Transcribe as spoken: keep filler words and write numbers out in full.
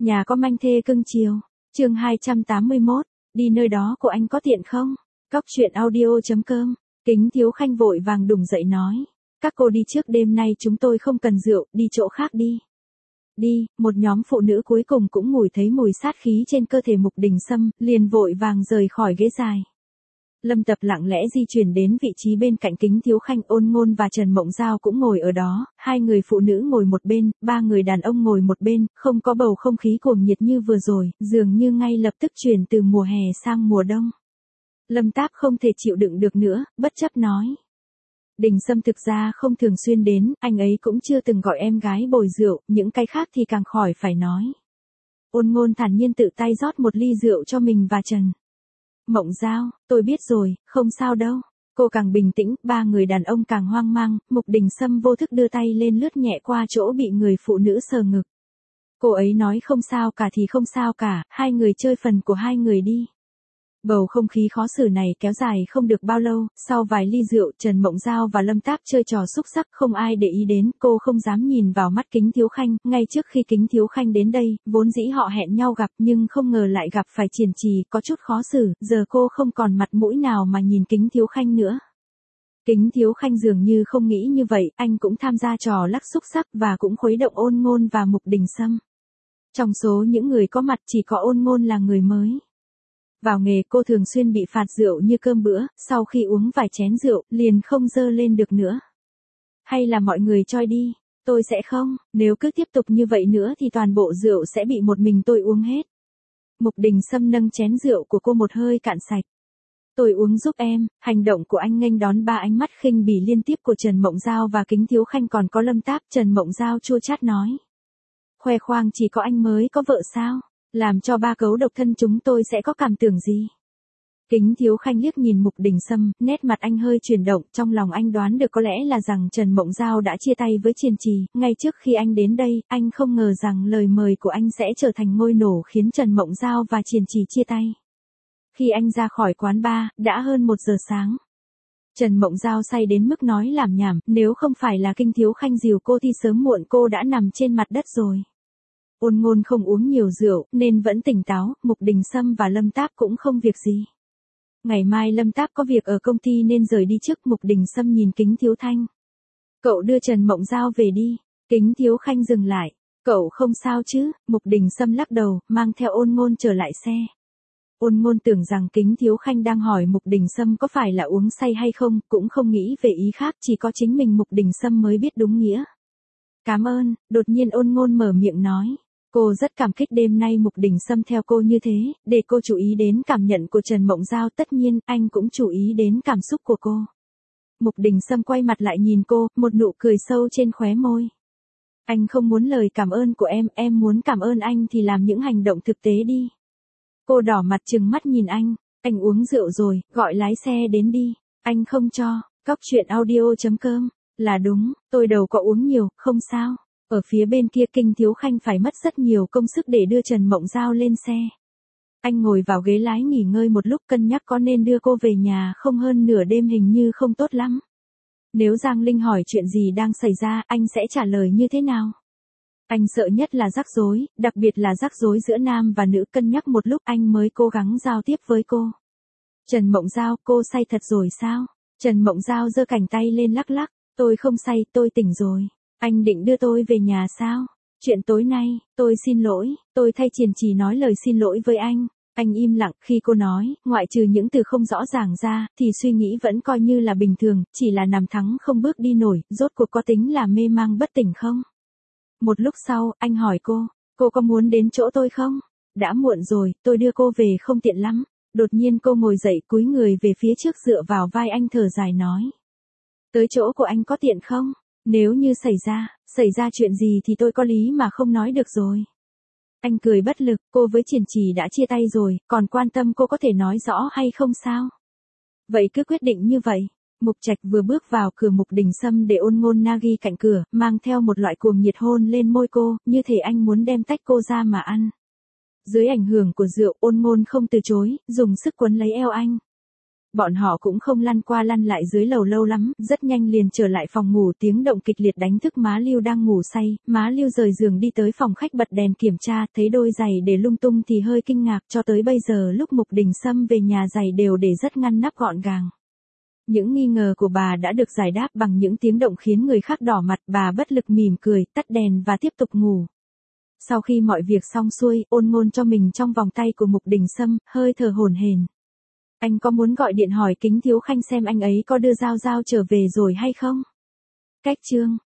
Nhà có manh thê cưng chiều. Chương hai trăm tám mươi mốt, đi nơi đó của anh có tiện không? Cóc truyện audio chấm com. Kính Thiếu Khanh vội vàng đùng dậy nói, các cô đi trước, đêm nay chúng tôi không cần rượu, đi chỗ khác đi. Đi, một nhóm phụ nữ cuối cùng cũng ngửi thấy mùi sát khí trên cơ thể Mục Đình Sâm, liền vội vàng rời khỏi ghế dài. Lâm Tập lặng lẽ di chuyển đến vị trí bên cạnh Kính Thiếu Khanh, Ôn Ngôn và Trần Mộng Giao cũng ngồi ở đó, hai người phụ nữ ngồi một bên, ba người đàn ông ngồi một bên, không có bầu không khí cuồng nhiệt như vừa rồi, dường như ngay lập tức chuyển từ mùa hè sang mùa đông. Lâm Táp không thể chịu đựng được nữa, bất chấp nói. Đình Sâm thực ra không thường xuyên đến, anh ấy cũng chưa từng gọi em gái bồi rượu, những cái khác thì càng khỏi phải nói. Ôn Ngôn thản nhiên tự tay rót một ly rượu cho mình và Trần Mộng Giao, tôi biết rồi, không sao đâu. Cô càng bình tĩnh, ba người đàn ông càng hoang mang, Mục Đình Sâm vô thức đưa tay lên lướt nhẹ qua chỗ bị người phụ nữ sờ ngực. Cô ấy nói không sao cả thì không sao cả, hai người chơi phần của hai người đi. Bầu không khí khó xử này kéo dài không được bao lâu, sau vài ly rượu, Trần Mộng Giao và Lâm Táp chơi trò xúc xắc, không ai để ý đến, cô không dám nhìn vào mắt Kính Thiếu Khanh, ngay trước khi Kính Thiếu Khanh đến đây, vốn dĩ họ hẹn nhau gặp nhưng không ngờ lại gặp phải Triển Trì, có chút khó xử, giờ cô không còn mặt mũi nào mà nhìn Kính Thiếu Khanh nữa. Kính Thiếu Khanh dường như không nghĩ như vậy, anh cũng tham gia trò lắc xúc xắc và cũng khuấy động Ôn Ngôn và Mục Đình Sâm. Trong số những người có mặt chỉ có Ôn Ngôn là người mới. Vào nghề cô thường xuyên bị phạt rượu như cơm bữa, sau khi uống vài chén rượu, liền không dơ lên được nữa. Hay là mọi người choi đi, tôi sẽ không, nếu cứ tiếp tục như vậy nữa thì toàn bộ rượu sẽ bị một mình tôi uống hết. Mục Đình Sâm nâng chén rượu của cô một hơi cạn sạch. Tôi uống giúp em, hành động của anh nghênh đón ba ánh mắt khinh bỉ liên tiếp của Trần Mộng Giao và Kính Thiếu Khanh còn có Lâm Táp. Trần Mộng Giao chua chát nói. Khoe khoang chỉ có anh mới có vợ sao? Làm cho ba cấu độc thân chúng tôi sẽ có cảm tưởng gì? Kính Thiếu Khanh liếc nhìn Mục Đình Sâm, nét mặt anh hơi chuyển động, trong lòng anh đoán được có lẽ là rằng Trần Mộng Giao đã chia tay với Triển Trì, ngay trước khi anh đến đây, anh không ngờ rằng lời mời của anh sẽ trở thành ngôi nổ khiến Trần Mộng Giao và Triển Trì chia tay. Khi anh ra khỏi quán bar, đã hơn một giờ sáng. Trần Mộng Giao say đến mức nói làm nhảm, nếu không phải là Kính Thiếu Khanh dìu cô thì sớm muộn cô đã nằm trên mặt đất rồi. Ôn Ngôn không uống nhiều rượu, nên vẫn tỉnh táo, Mục Đình Sâm và Lâm Táp cũng không việc gì. Ngày mai Lâm Táp có việc ở công ty nên rời đi trước. Mục Đình Sâm nhìn Kính Thiếu Khanh. Cậu đưa Trần Mộng Giao về đi. Kính Thiếu Khanh dừng lại. Cậu không sao chứ? Mục Đình Sâm lắc đầu, mang theo Ôn Ngôn trở lại xe. Ôn Ngôn tưởng rằng Kính Thiếu Khanh đang hỏi Mục Đình Sâm có phải là uống say hay không, cũng không nghĩ về ý khác, chỉ có chính mình Mục Đình Sâm mới biết đúng nghĩa. Cảm ơn, đột nhiên Ôn Ngôn mở miệng nói. Cô rất cảm kích đêm nay Mục Đình Sâm theo cô như thế, để cô chú ý đến cảm nhận của Trần Mộng Giao, tất nhiên, anh cũng chú ý đến cảm xúc của cô. Mục Đình Sâm quay mặt lại nhìn cô, một nụ cười sâu trên khóe môi. Anh không muốn lời cảm ơn của em, em muốn cảm ơn anh thì làm những hành động thực tế đi. Cô đỏ mặt trừng mắt nhìn anh, anh uống rượu rồi, gọi lái xe đến đi, anh không cho. Cóc truyện audio chấm com, là đúng, tôi đầu có uống nhiều, không sao. Ở phía bên kia Kính Thiếu Khanh phải mất rất nhiều công sức để đưa Trần Mộng Giao lên xe. Anh ngồi vào ghế lái nghỉ ngơi một lúc, cân nhắc có nên đưa cô về nhà không, hơn nửa đêm hình như không tốt lắm. Nếu Giang Linh hỏi chuyện gì đang xảy ra, anh sẽ trả lời như thế nào? Anh sợ nhất là rắc rối, đặc biệt là rắc rối giữa nam và nữ. Cân nhắc một lúc anh mới cố gắng giao tiếp với cô. Trần Mộng Giao, cô say thật rồi sao? Trần Mộng Giao giơ cánh tay lên lắc lắc. Tôi không say, tôi tỉnh rồi. Anh định đưa tôi về nhà sao? Chuyện tối nay, tôi xin lỗi, tôi thay Triển Trì nói lời xin lỗi với anh. Anh im lặng, khi cô nói, ngoại trừ những từ không rõ ràng ra, thì suy nghĩ vẫn coi như là bình thường, chỉ là nằm thắng không bước đi nổi, rốt cuộc có tính là mê mang bất tỉnh không? Một lúc sau, anh hỏi cô, cô có muốn đến chỗ tôi không? Đã muộn rồi, tôi đưa cô về không tiện lắm. Đột nhiên cô ngồi dậy, cúi người về phía trước dựa vào vai anh, thở dài nói. Tới chỗ của anh có tiện không? Nếu như xảy ra, xảy ra chuyện gì thì tôi có lý mà không nói được rồi. Anh cười bất lực, cô với Triển Trì đã chia tay rồi, còn quan tâm cô có thể nói rõ hay không sao? Vậy cứ quyết định như vậy. Mục Trạch vừa bước vào cửa, Mục Đình Sâm để Ôn Ngôn Nagi cạnh cửa, mang theo một loại cuồng nhiệt hôn lên môi cô, như thể anh muốn đem tách cô ra mà ăn. Dưới ảnh hưởng của rượu, Ôn Ngôn không từ chối, dùng sức quấn lấy eo anh. Bọn họ cũng không lăn qua lăn lại dưới lầu lâu lắm, rất nhanh liền trở lại phòng ngủ, tiếng động kịch liệt đánh thức má Lưu đang ngủ say, má Lưu rời giường đi tới phòng khách bật đèn kiểm tra, thấy đôi giày để lung tung thì hơi kinh ngạc, cho tới bây giờ lúc Mục Đình Sâm về nhà giày đều để rất ngăn nắp gọn gàng. Những nghi ngờ của bà đã được giải đáp bằng những tiếng động khiến người khác đỏ mặt, bà bất lực mỉm cười, tắt đèn và tiếp tục ngủ. Sau khi mọi việc xong xuôi, Ôn Ngôn cho mình trong vòng tay của Mục Đình Sâm, hơi thở hổn hển. Anh có muốn gọi điện hỏi Kính Thiếu Khanh xem anh ấy có đưa Giao Giao trở về rồi hay không? Cách chương